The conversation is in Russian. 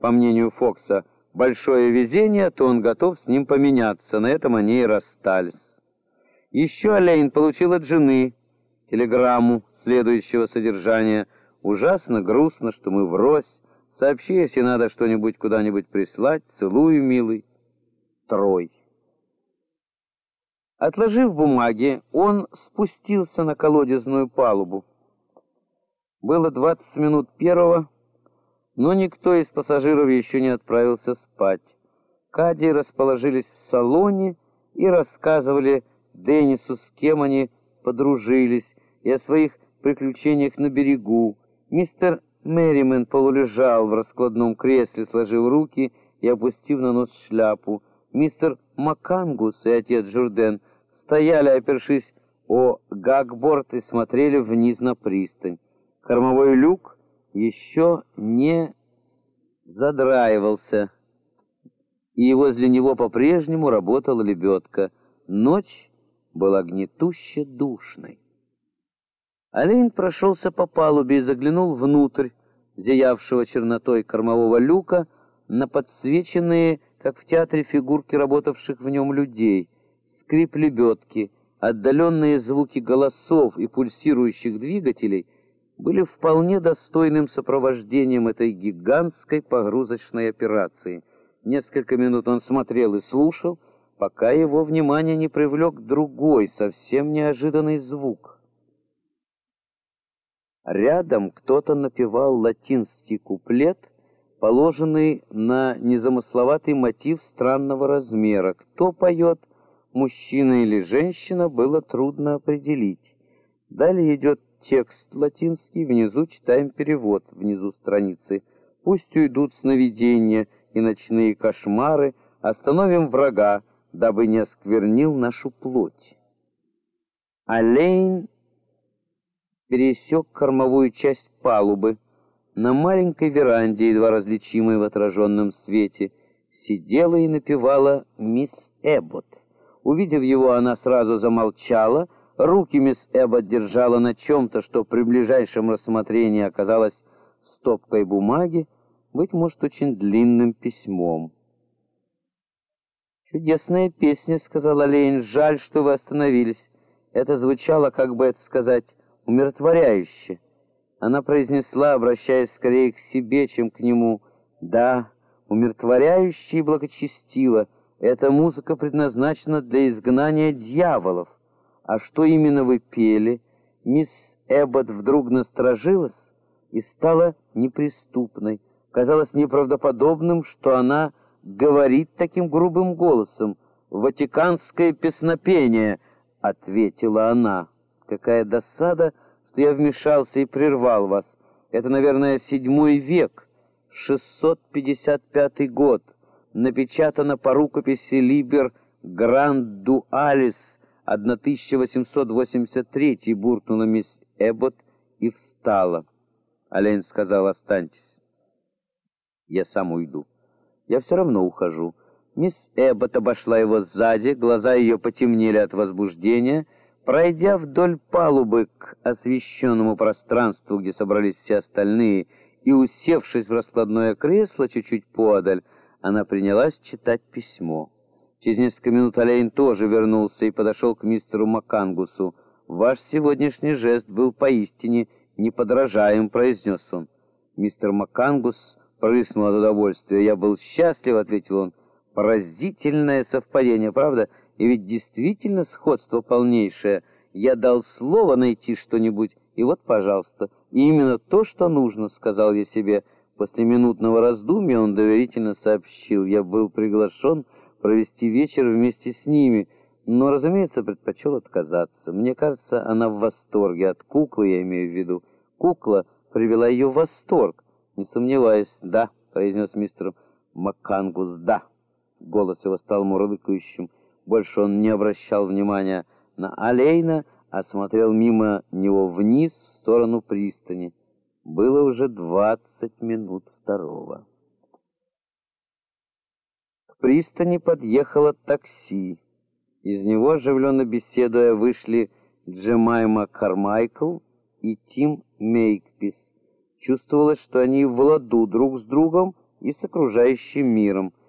по мнению Фокса, большое везение, то он готов с ним поменяться. На этом они и расстались. Еще Олейн получил от жены телеграмму следующего содержания: «Ужасно грустно, что мы врозь. Сообщи, если надо что-нибудь куда-нибудь прислать. Целую, милый. Трой». Отложив бумаги, он спустился на колодезную палубу. Было 20 минут первого, но никто из пассажиров еще не отправился спать. Кади расположились в салоне и рассказывали Деннису, с кем они подружились, и о своих приключениях на берегу. Мистер Мерримен полулежал в раскладном кресле, сложив руки и опустив на нос шляпу. Мистер Макангус и отец Журден стояли, опершись о гакборд, и смотрели вниз на пристань. Кормовой люк еще не задраивался, и возле него по-прежнему работала лебедка. Ночь была гнетуще душной. Олейн прошелся по палубе и заглянул внутрь зиявшего чернотой кормового люка на подсвеченные, как в театре, фигурки работавших в нем людей, скрип лебедки, отдаленные звуки голосов и пульсирующих двигателей были вполне достойным сопровождением этой гигантской погрузочной операции. Несколько минут он смотрел и слушал, пока его внимание не привлек другой, совсем неожиданный звук. Рядом кто-то напевал латинский куплет, положенный на незамысловатый мотив странного размера. Кто поет, мужчина или женщина, было трудно определить. Далее идет текст латинский, внизу читаем перевод, внизу страницы. «Пусть уйдут сновидения и ночные кошмары, остановим врага, дабы не осквернил нашу плоть». Олейн пересек кормовую часть палубы. На маленькой веранде, едва различимой в отраженном свете, сидела и напевала мисс Эббот. Увидев его, она сразу замолчала. Руки мисс Эббот держала на чем-то, что при ближайшем рассмотрении оказалось стопкой бумаги, быть может, очень длинным письмом. «Чудесная песня», — сказала Олейн. «Жаль, что вы остановились». Это звучало, как бы это сказать, умиротворяюще. Она произнесла, обращаясь скорее к себе, чем к нему: «Да, умиротворяюще и благочестиво. Эта музыка предназначена для изгнания дьяволов». «А что именно вы пели?» Мисс Эббот вдруг насторожилась и стала неприступной. Казалось неправдоподобным, что она говорит таким грубым голосом. «Ватиканское песнопение», — ответила она. «Какая досада, что я вмешался и прервал вас. Это, наверное, VII век, 655 год. Напечатано по рукописи Либер Грандуалис, 1883, буркнула мисс Эббот и встала. Олейн сказал: «Останьтесь. Я сам уйду». «Я все равно ухожу». Мисс Эббот обошла его сзади, глаза ее потемнели от возбуждения. Пройдя вдоль палубы к освещенному пространству, где собрались все остальные, и усевшись в раскладное кресло чуть-чуть поодаль, она принялась читать письмо. Через несколько минут Олейн тоже вернулся и подошел к мистеру Макангусу. «Ваш сегодняшний жест был поистине неподражаем», — произнес он. Мистер Макангус прыснул от удовольствия. «Я был счастлив», — ответил он. «Поразительное совпадение, правда? И ведь действительно сходство полнейшее. Я дал слово найти что-нибудь, и вот, пожалуйста, именно то, что нужно», — сказал я себе. После минутного раздумья он доверительно сообщил: «Я был приглашен провести вечер вместе с ними, но, разумеется, предпочел отказаться. Мне кажется, она в восторге от куклы, я имею в виду. Кукла привела ее в восторг». «Не сомневаюсь, да», — произнес мистер Макангус. «Да». Голос его стал мурлыкающим. Больше он не обращал внимания на Олейна, а смотрел мимо него вниз, в сторону пристани. Было уже 20 минут второго. К пристани подъехало такси. Из него, оживленно беседуя, вышли Джемайма Кармайкл и Тим Мейкпис. Чувствовалось, что они в ладу друг с другом и с окружающим миром,